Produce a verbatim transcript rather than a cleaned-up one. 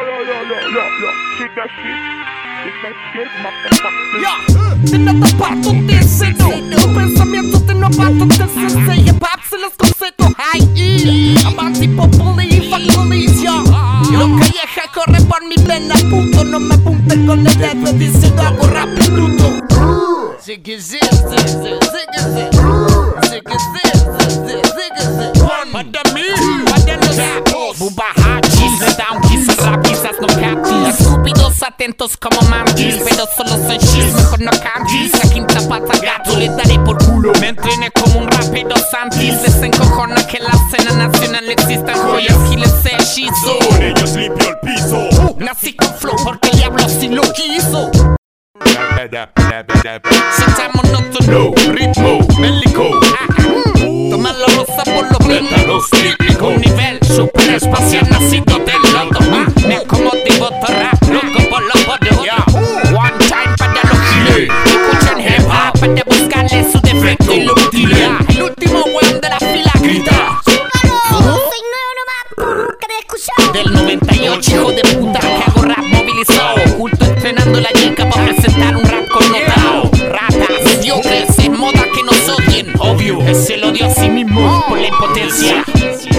Te noto tu deseo, tu pensamiento te novato te sensei. Hip hop se los concetos high. Avanti populi, fuck police, yo. Lo calleja corre por mi vena, puto. No me apunte con el dedo diciendo algo rápido, bruto. Ziggy zig, zig zig, ziggy zig, ziggy zig, zig zig, zig. Para mí, para los sapos. Bumba hachis, le da un kiss al rap, quizás no captis. Estúpidos atentos como mantis, pero solo son shits, mejor no cantis. La quinta pata gato le daré por culo. Me entrené como un rápido Santis. Les encojona que en la escena nacional existan joyas y les hechizo. Con ellos limpio el piso. Nací con flow porque el diablo sí lo quiso. Sencha monótono, ritmo bélico. Toma la rosa por los pétalos típicos. Un nivel super espacial nacido del loto. Me acomodo y boto rap, loco por los bodos. One time para los giles. Escuchen hip hop para buscarle su defecto y lo utilidad. El último weón de la fila grita. Del noventa y ocho, hijo de puta, que hago rap movilizado. Oculto entrenando la yica para presentar un rap connotado. Ratas, mediocres, es moda que nos odien. Obvio, es el odio a sí mismo por la impotencia.